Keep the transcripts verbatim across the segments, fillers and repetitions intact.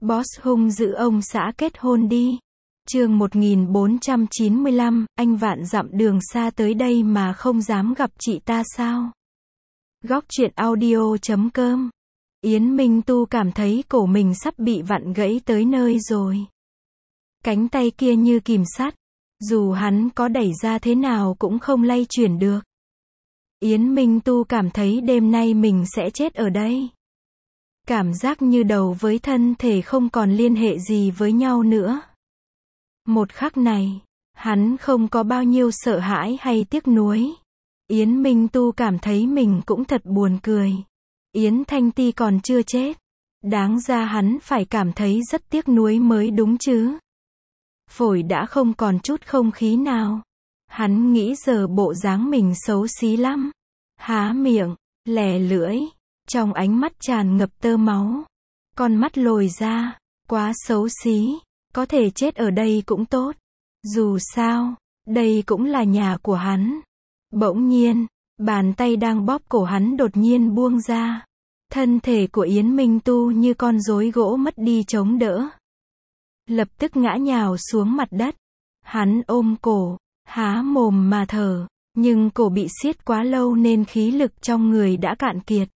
Boss hung dữ ông xã kết hôn đi. Chương một nghìn bốn trăm chín mươi lăm, anh vạn dặm đường xa tới đây mà không dám gặp chị ta sao? Góc truyện audio chấm com. Yến Minh Tu cảm thấy cổ mình sắp bị vặn gãy tới nơi rồi. Cánh tay kia như kìm sắt, dù hắn có đẩy ra thế nào cũng không lay chuyển được. Yến Minh Tu cảm thấy đêm nay mình sẽ chết ở đây. Cảm giác như đầu với thân thể không còn liên hệ gì với nhau nữa. Một khắc này, hắn không có bao nhiêu sợ hãi hay tiếc nuối. Yến Minh Tu cảm thấy mình cũng thật buồn cười. Yến Thanh Ti còn chưa chết. Đáng ra hắn phải cảm thấy rất tiếc nuối mới đúng chứ. Phổi đã không còn chút không khí nào. Hắn nghĩ giờ bộ dáng mình xấu xí lắm. Há miệng, lè lưỡi, trong ánh mắt tràn ngập tơ máu. Con mắt lồi ra, quá xấu xí, có thể chết ở đây cũng tốt. Dù sao, đây cũng là nhà của hắn. Bỗng nhiên, bàn tay đang bóp cổ hắn đột nhiên buông ra. Thân thể của Yến Minh Tu như con rối gỗ mất đi chống đỡ. Lập tức ngã nhào xuống mặt đất. Hắn ôm cổ, há mồm mà thở, nhưng cổ bị siết quá lâu nên khí lực trong người đã cạn kiệt.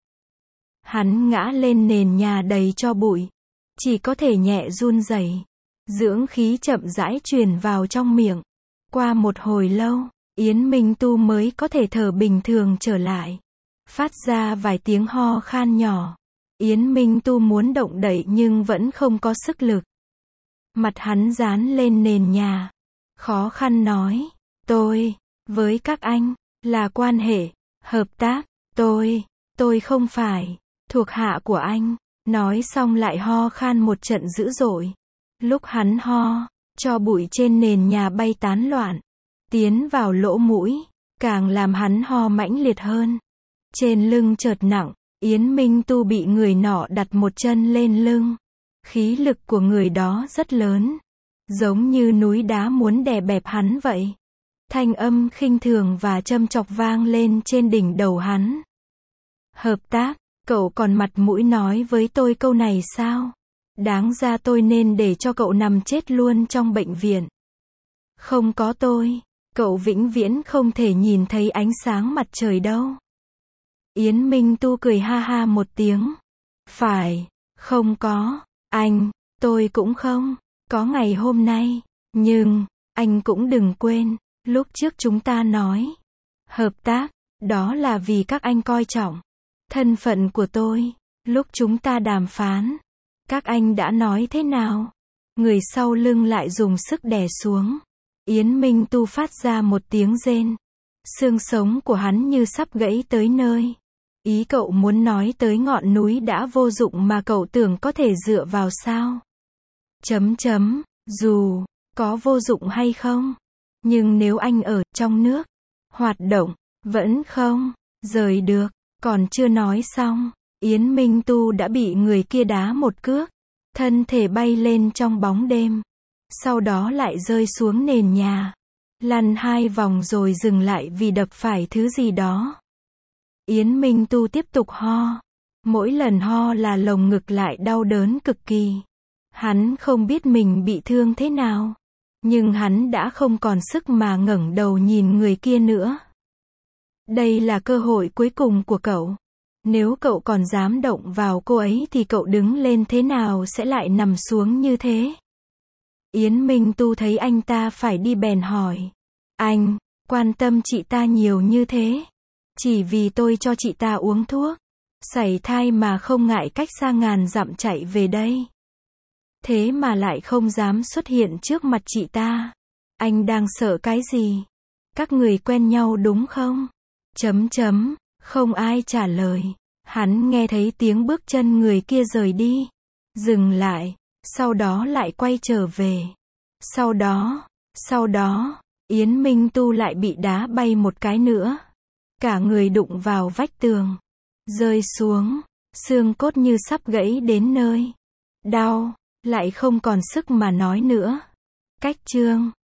Hắn ngã lên nền nhà đầy tro bụi, chỉ có thể nhẹ run rẩy. Dưỡng khí chậm rãi truyền vào trong miệng. Qua một hồi lâu, Yến Minh Tu mới có thể thở bình thường trở lại. Phát ra vài tiếng ho khan nhỏ. Yến Minh Tu muốn động đậy nhưng vẫn không có sức lực. Mặt hắn dán lên nền nhà. Khó khăn nói, tôi, với các anh, là quan hệ, hợp tác, tôi, tôi không phải, thuộc hạ của anh. Nói xong lại ho khan một trận dữ dội. Lúc hắn ho, tro bụi trên nền nhà bay tán loạn, tiến vào lỗ mũi, càng làm hắn ho mãnh liệt hơn. Trên lưng chợt nặng, Yến Minh Tu bị người nọ đặt một chân lên lưng. Khí lực của người đó rất lớn, giống như núi đá muốn đè bẹp hắn vậy. Thanh âm khinh thường và châm chọc vang lên trên đỉnh đầu hắn. Hợp tác, cậu còn mặt mũi nói với tôi câu này sao? Đáng ra tôi nên để cho cậu nằm chết luôn trong bệnh viện. Không có tôi, cậu vĩnh viễn không thể nhìn thấy ánh sáng mặt trời đâu. Yến Minh Tu cười ha ha một tiếng. Phải, không có, anh, tôi cũng không, có ngày hôm nay, nhưng, anh cũng đừng quên, lúc trước chúng ta nói, hợp tác, đó là vì các anh coi trọng thân phận của tôi, lúc chúng ta đàm phán, các anh đã nói thế nào? Người sau lưng lại dùng sức đè xuống. Yến Minh Tu phát ra một tiếng rên. Xương sống của hắn như sắp gãy tới nơi. Ý cậu muốn nói tới ngọn núi đã vô dụng mà cậu tưởng có thể dựa vào sao? Chấm chấm, dù có vô dụng hay không, nhưng nếu anh ở trong nước, hoạt động, vẫn không rời được. Còn chưa nói xong, Yến Minh Tu đã bị người kia đá một cước. Thân thể bay lên trong bóng đêm. Sau đó lại rơi xuống nền nhà. Lăn hai vòng rồi dừng lại vì đập phải thứ gì đó. Yến Minh Tu tiếp tục ho. Mỗi lần ho là lồng ngực lại đau đớn cực kỳ. Hắn không biết mình bị thương thế nào. Nhưng hắn đã không còn sức mà ngẩng đầu nhìn người kia nữa. Đây là cơ hội cuối cùng của cậu. Nếu cậu còn dám động vào cô ấy thì cậu đứng lên thế nào sẽ lại nằm xuống như thế? Yến Minh Tu thấy anh ta phải đi bèn hỏi. Anh, quan tâm chị ta nhiều như thế. Chỉ vì tôi cho chị ta uống thuốc. Sảy thai mà không ngại cách xa ngàn dặm chạy về đây. Thế mà lại không dám xuất hiện trước mặt chị ta. Anh đang sợ cái gì? Các người quen nhau đúng không? Chấm chấm. Không ai trả lời. Hắn nghe thấy tiếng bước chân người kia rời đi. Dừng lại. Sau đó lại quay trở về. Sau đó, sau đó, Yến Minh Tu lại bị đá bay một cái nữa. Cả người đụng vào vách tường. Rơi xuống. Xương cốt như sắp gãy đến nơi. Đau. Lại không còn sức mà nói nữa. Cách chương.